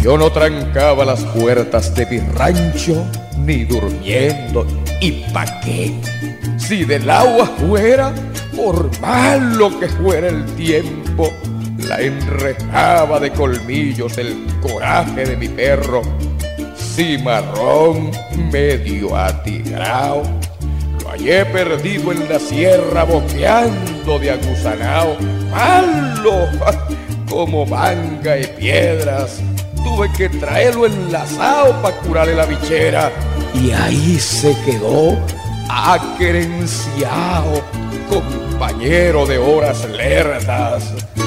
Yo no trancaba las puertas de mi rancho ni durmiendo. ¿Y pa' qué? Si del agua fuera, por malo que fuera el tiempo, la enrejaba de colmillos el coraje de mi perro. Cimarrón medio atigrao, lo hallé perdido en la sierra boqueando de aguzanao. ¡Malo! Como manga y piedras, tuve que traerlo enlazado pa' curarle la bichera. Y ahí se quedó aquerenciao, compañero de horas lerdas.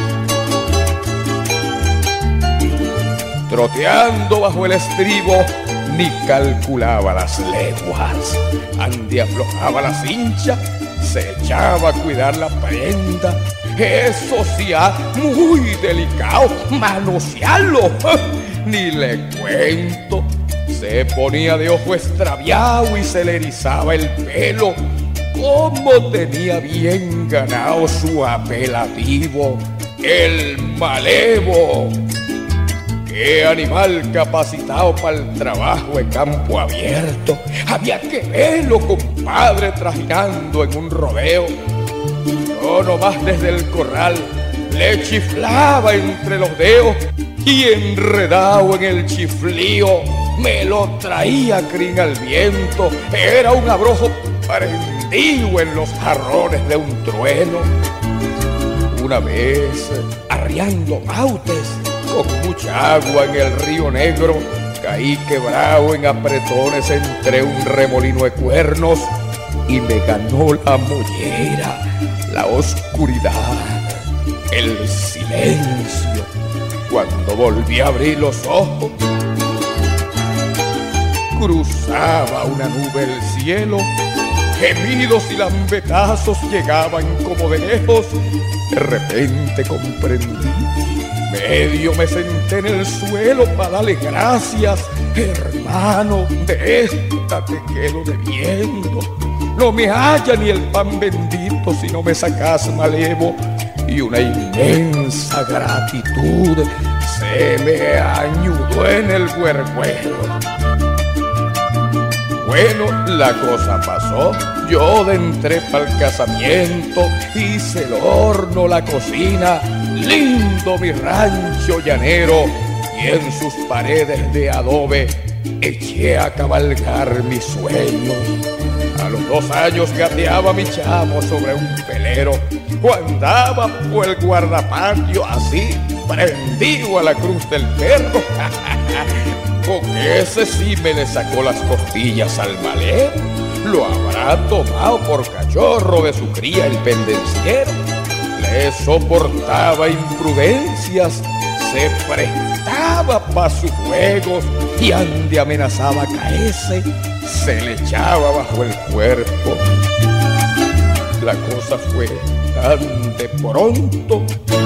Troteando bajo el estribo, ni calculaba las leguas. Ande aflojaba la cincha, se echaba a cuidar la prenda. Eso sí, muy delicado, manosearlo. Ni le cuento. Se ponía de ojo extraviado y se le erizaba el pelo. Cómo tenía bien ganado su apelativo, el malevo. ¡Qué animal capacitado para el trabajo de campo abierto! Había que verlo, compadre, trajinando en un rodeo. Yo nomás desde el corral le chiflaba entre los dedos y enredado en el chiflío me lo traía crin al viento. Era un abrojo prendido en los jarrones de un trueno. Una vez, arriando mautes, con mucha agua en el río Negro, caí quebrado en apretones entre un remolino de cuernos y me ganó la mollera, la oscuridad, el silencio. Cuando volví a abrir los ojos, cruzaba una nube el cielo, gemidos y lambetazos llegaban como de lejos. De repente comprendí, medio me senté en el suelo para darle gracias. Hermano, de esta te quedo debiendo. No me halla ni el pan bendito si no me sacas malevo. Y una inmensa gratitud se me añudó en el güergüero. Bueno, la cosa pasó. Yo entré pa'l casamiento, hice el horno, la cocina, lindo mi rancho llanero, y en sus paredes de adobe eché a cabalgar mi sueño. A los 2 años gateaba mi chamo sobre un pelero, o andaba por el guardapatio así, prendido a la cruz del perro. Porque ese sí me le sacó las costillas al malevo. Lo habrá tomado por cachorro de su cría el pendenciero. Le soportaba imprudencias, se prestaba pa' sus juegos y ande amenazaba caerse, se le echaba bajo el cuerpo. La cosa fue tan de pronto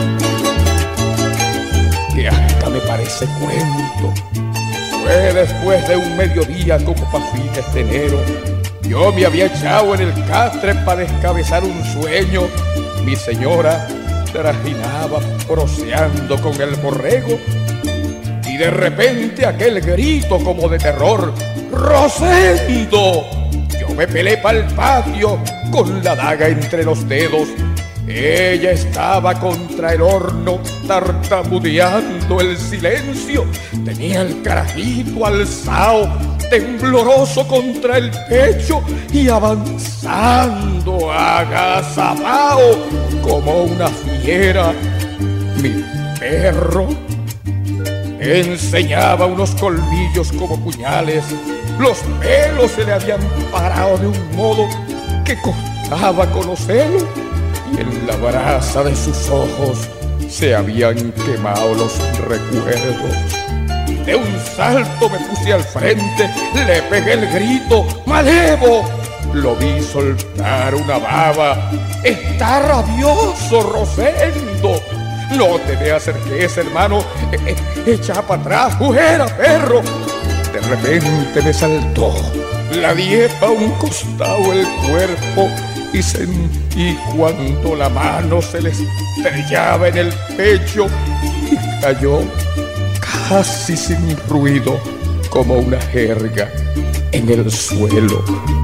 que hasta me parece cuento. Fue después de un mediodía como pa' fines de enero. Yo me había echado en el castre para descabezar un sueño. Mi señora trajinaba proseando con el borrego y de repente aquel grito como de terror: ¡Rosendo! Yo me pelé pa'l patio con la daga entre los dedos. Ella estaba contra el horno tartamudeando el silencio. Tenía el carajito alzado, tembloroso contra el pecho y avanzando agazapao como una fiera. Mi perro enseñaba unos colmillos como puñales. Los pelos se le habían parado de un modo que costaba conocerlo. Y en la brasa de sus ojos se habían quemado los recuerdos. De un salto me puse al frente, le pegué el grito: ¡Malevo! Lo vi soltar una baba. ¡Está rabioso, Rosendo! No te me acerques, hermano. Echa para atrás, fuera, perro. De repente me saltó, la di pa' un costado el cuerpo y sentí cuando la mano se le estrellaba en el pecho y casi sin ruido, como una jerga en el suelo.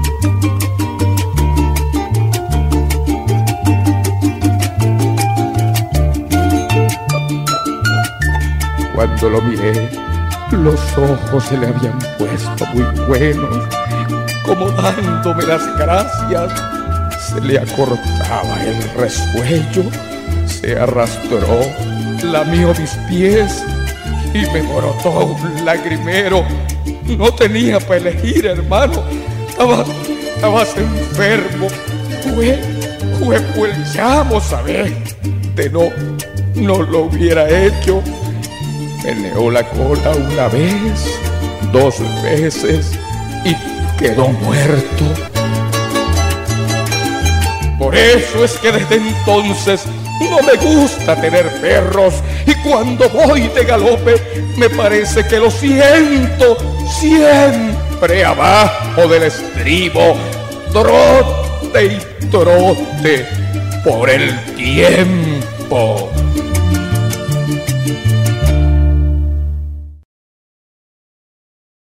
Cuando lo miré, los ojos se le habían puesto muy buenos, como dándome las gracias. Se le acortaba el resuello, se arrastró, lamió mis pies y me brotó un lagrimero. No tenía para elegir, hermano. Estabas enfermo. Fue el chamo, ¿sabes? No lo hubiera hecho. Meneó la cola una vez, 2 veces y quedó muerto. Por eso es que desde entonces no me gusta tener perros, y cuando voy de galope me parece que lo siento siempre abajo del estribo, trote y trote por el tiempo.